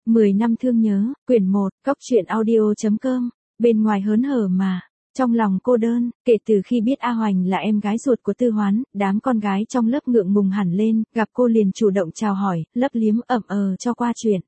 10 năm thương nhớ, quyển 1, Cóc truyện audio.com, bên ngoài hớn hở mà, trong lòng cô đơn, kể từ khi biết A Hoành là em gái ruột của Tư Hoán, đám con gái trong lớp ngượng ngùng hẳn lên, gặp cô liền chủ động chào hỏi, lấp liếm ậm cho qua chuyện.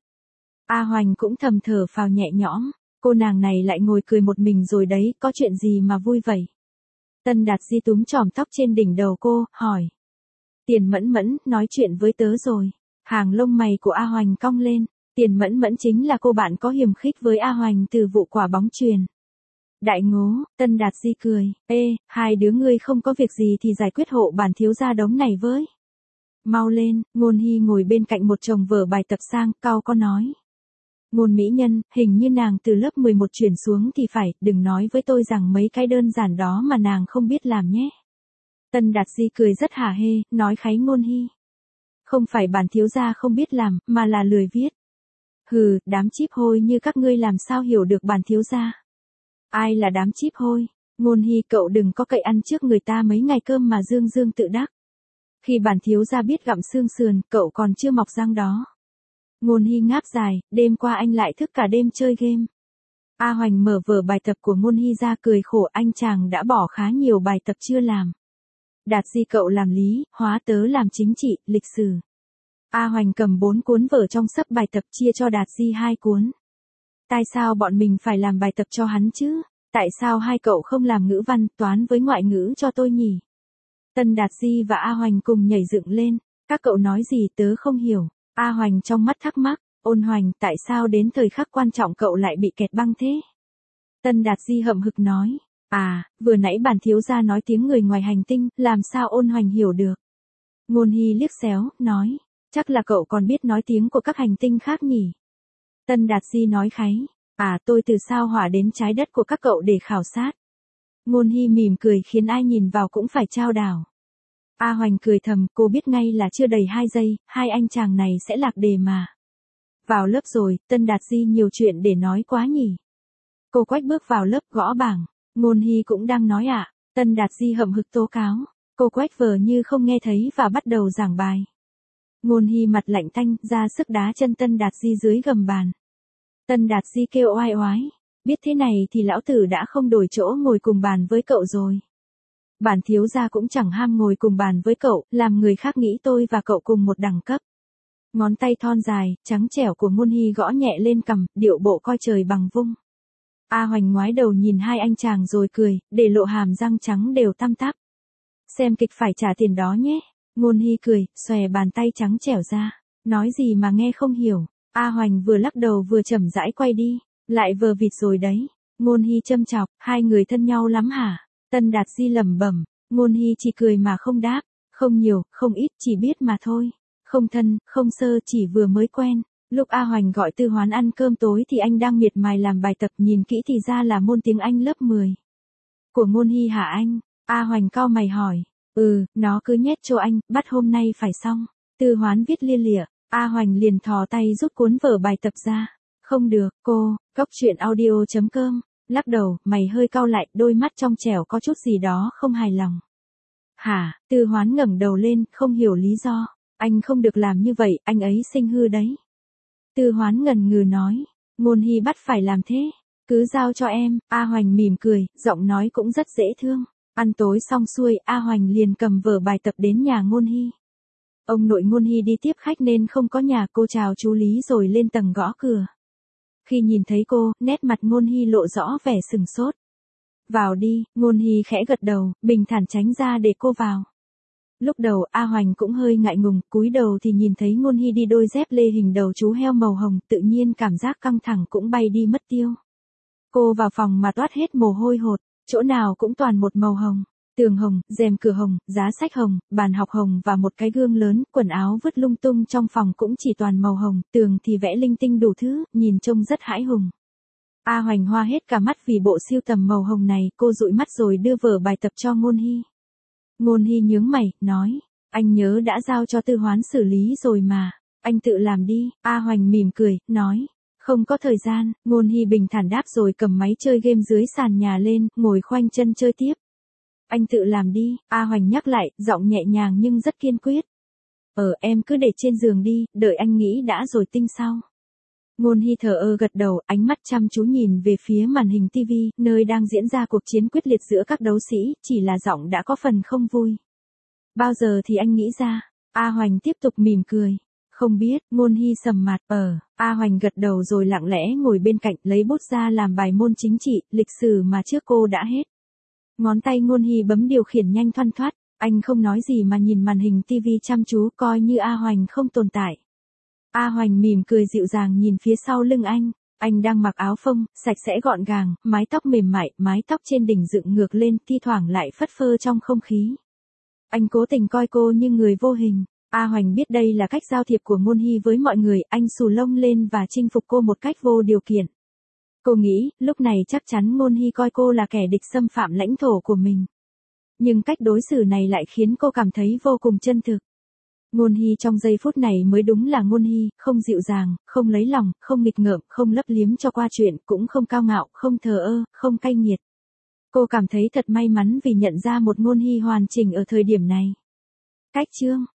A Hoành cũng thầm thở phào nhẹ nhõm, cô nàng này lại ngồi cười một mình rồi đấy, có chuyện gì mà vui vậy? Tân Đạt Di túm chòm tóc trên đỉnh đầu cô, hỏi. Tiền Mẫn Mẫn, nói chuyện với tớ rồi. Hàng lông mày của A Hoành cong lên, Tiền Mẫn Mẫn chính là cô bạn có hiềm khích với A Hoành từ vụ quả bóng chuyền. Đại ngố, Tân Đạt Di cười, hai đứa ngươi không có việc gì thì giải quyết hộ bản thiếu gia đống này với. Mau lên, Ngôn Hy ngồi bên cạnh một chồng vở bài tập sang, cau có nói. Ngôn mỹ nhân, hình như nàng từ lớp 11 chuyển xuống thì phải, đừng nói với tôi rằng mấy cái đơn giản đó mà nàng không biết làm nhé. Tân Đạt Di cười rất hả hê, nói kháy Ngôn Hy. Không phải bản thiếu gia không biết làm, mà là lười viết. Hừ, đám chíp hôi như các ngươi làm sao hiểu được bản thiếu gia. Ai là đám chíp hôi? Ngôn Hy, cậu đừng có cậy ăn trước người ta mấy ngày cơm mà dương dương tự đắc. Khi bản thiếu gia biết gặm xương sườn, cậu còn chưa mọc răng đó. Ngôn Hy ngáp dài, đêm qua anh lại thức cả đêm chơi game. A Hoành mở vở bài tập của Ngôn Hy ra cười khổ, anh chàng đã bỏ khá nhiều bài tập chưa làm. Đạt Di cậu làm lý, hóa tớ làm chính trị, lịch sử. A Hoành cầm 4 cuốn vở trong sấp bài tập chia cho Đạt Di 2 cuốn. Tại sao bọn mình phải làm bài tập cho hắn chứ? Tại sao hai cậu không làm ngữ văn, toán với ngoại ngữ cho tôi nhỉ? Tân Đạt Di và A Hoành cùng nhảy dựng lên. Các cậu nói gì tớ không hiểu. A Hoành trong mắt thắc mắc, Ôn Hoành, tại sao đến thời khắc quan trọng cậu lại bị kẹt băng thế? Tân Đạt Di hậm hực nói, vừa nãy bản thiếu gia nói tiếng người ngoài hành tinh, làm sao Ôn Hoành hiểu được? Ngôn Hy liếc xéo, nói, chắc là cậu còn biết nói tiếng của các hành tinh khác nhỉ? Tân Đạt Di nói kháy, tôi từ sao hỏa đến trái đất của các cậu để khảo sát. Ngôn Hy mỉm cười khiến ai nhìn vào cũng phải chao đảo. A Hoành cười thầm, cô biết ngay là chưa đầy 2 giây, hai anh chàng này sẽ lạc đề mà. Vào lớp rồi, Tân Đạt Di nhiều chuyện để nói quá nhỉ. Cô Quách bước vào lớp gõ bảng, Ngôn Hy cũng đang nói Tân Đạt Di hậm hực tố cáo. Cô Quách vờ như không nghe thấy và bắt đầu giảng bài. Ngôn Hy mặt lạnh tanh, ra sức đá chân Tân Đạt Di dưới gầm bàn. Tân Đạt Di kêu oai oái, biết thế này thì lão tử đã không đổi chỗ ngồi cùng bàn với cậu rồi. Bản thiếu gia cũng chẳng ham ngồi cùng bàn với cậu, làm người khác nghĩ tôi và cậu cùng một đẳng cấp. Ngón tay thon dài, trắng trẻo của Ngôn Hy gõ nhẹ lên cằm, điệu bộ coi trời bằng vung. A Hoành ngoái đầu nhìn hai anh chàng rồi cười, để lộ hàm răng trắng đều tăm tắp. Xem kịch phải trả tiền đó nhé. Ngôn Hy cười, xòe bàn tay trắng trẻo ra. Nói gì mà nghe không hiểu. A Hoành vừa lắc đầu vừa chậm rãi quay đi. Lại vờ vịt rồi đấy. Ngôn Hy châm chọc, hai người thân nhau lắm hả? Tân Đạt Di lẩm bẩm. Ngôn Hy chỉ cười mà không đáp. Không nhiều, không ít, chỉ biết mà thôi. Không thân, không sơ, chỉ vừa mới quen. Lúc A Hoành gọi Tư Hoán ăn cơm tối thì anh đang miệt mài làm bài tập, nhìn kỹ thì ra là môn tiếng Anh lớp 10. Của Ngôn Hy hả anh? A Hoành cau mày hỏi. Nó cứ nhét cho anh, bắt hôm nay phải xong. Tư Hoán viết lia lịa. A Hoành liền thò tay rút cuốn vở bài tập ra. Không được, cô, Cóc truyện audio.com. Lắc đầu, mày hơi cau lại, đôi mắt trong trẻo có chút gì đó không hài lòng. Hả? Tư Hoán ngẩng đầu lên, không hiểu lý do. Anh không được làm như vậy, anh ấy sinh hư đấy. Tư Hoán ngần ngừ nói. Ngôn Hy bắt phải làm thế. Cứ giao cho em. A Hoành mỉm cười, giọng nói cũng rất dễ thương. Ăn tối xong xuôi, A Hoành liền cầm vở bài tập đến nhà Ngôn Hy. Ông nội Ngôn Hy đi tiếp khách nên không có nhà, cô chào chú Lý rồi lên tầng gõ cửa. Khi nhìn thấy cô, nét mặt Ngôn Hy lộ rõ vẻ sừng sốt. Vào đi, Ngôn Hy khẽ gật đầu, bình thản tránh ra để cô vào. Lúc đầu A Hoành cũng hơi ngại ngùng, cúi đầu thì nhìn thấy Ngôn Hy đi đôi dép lê hình đầu chú heo màu hồng, tự nhiên cảm giác căng thẳng cũng bay đi mất tiêu. Cô vào phòng mà toát hết mồ hôi hột, chỗ nào cũng toàn một màu hồng. Tường hồng, rèm cửa hồng, giá sách hồng, bàn học hồng và một cái gương lớn, quần áo vứt lung tung trong phòng cũng chỉ toàn màu hồng, tường thì vẽ linh tinh đủ thứ, nhìn trông rất hãi hùng. A Hoành hoa hết cả mắt vì bộ sưu tầm màu hồng này, cô dụi mắt rồi đưa vở bài tập cho Ngôn Hy. Ngôn Hy nhướng mày, nói, anh nhớ đã giao cho Tư Hoán xử lý rồi mà, anh tự làm đi. A Hoành mỉm cười, nói, không có thời gian. Ngôn Hy bình thản đáp rồi cầm máy chơi game dưới sàn nhà lên, ngồi khoanh chân chơi tiếp. Anh tự làm đi, A Hoành nhắc lại, giọng nhẹ nhàng nhưng rất kiên quyết. Em cứ để trên giường đi, đợi anh nghĩ đã rồi tính sau. Ngôn Hy thờ ơ gật đầu, ánh mắt chăm chú nhìn về phía màn hình TV, nơi đang diễn ra cuộc chiến quyết liệt giữa các đấu sĩ, chỉ là giọng đã có phần không vui. Bao giờ thì anh nghĩ ra? A Hoành tiếp tục mỉm cười. Không biết, Ngôn Hy sầm mặt. A Hoành gật đầu rồi lặng lẽ ngồi bên cạnh lấy bút ra làm bài môn chính trị, lịch sử mà trước cô đã hết. Ngón tay Ngôn Hy bấm điều khiển nhanh thoăn thoắt, anh không nói gì mà nhìn màn hình TV chăm chú coi như A Hoành không tồn tại. A Hoành mỉm cười dịu dàng nhìn phía sau lưng anh đang mặc áo phông, sạch sẽ gọn gàng, mái tóc mềm mại, mái tóc trên đỉnh dựng ngược lên, thi thoảng lại phất phơ trong không khí. Anh cố tình coi cô như người vô hình. A Hoành biết đây là cách giao thiệp của Ngôn Hy với mọi người, anh xù lông lên và chinh phục cô một cách vô điều kiện. Cô nghĩ, lúc này chắc chắn Ngôn Hy coi cô là kẻ địch xâm phạm lãnh thổ của mình. Nhưng cách đối xử này lại khiến cô cảm thấy vô cùng chân thực. Ngôn Hy trong giây phút này mới đúng là Ngôn Hy, không dịu dàng, không lấy lòng, không nghịch ngợm, không lấp liếm cho qua chuyện, cũng không cao ngạo, không thờ ơ, không cay nghiệt. Cô cảm thấy thật may mắn vì nhận ra một Ngôn Hy hoàn chỉnh ở thời điểm này. Cách chương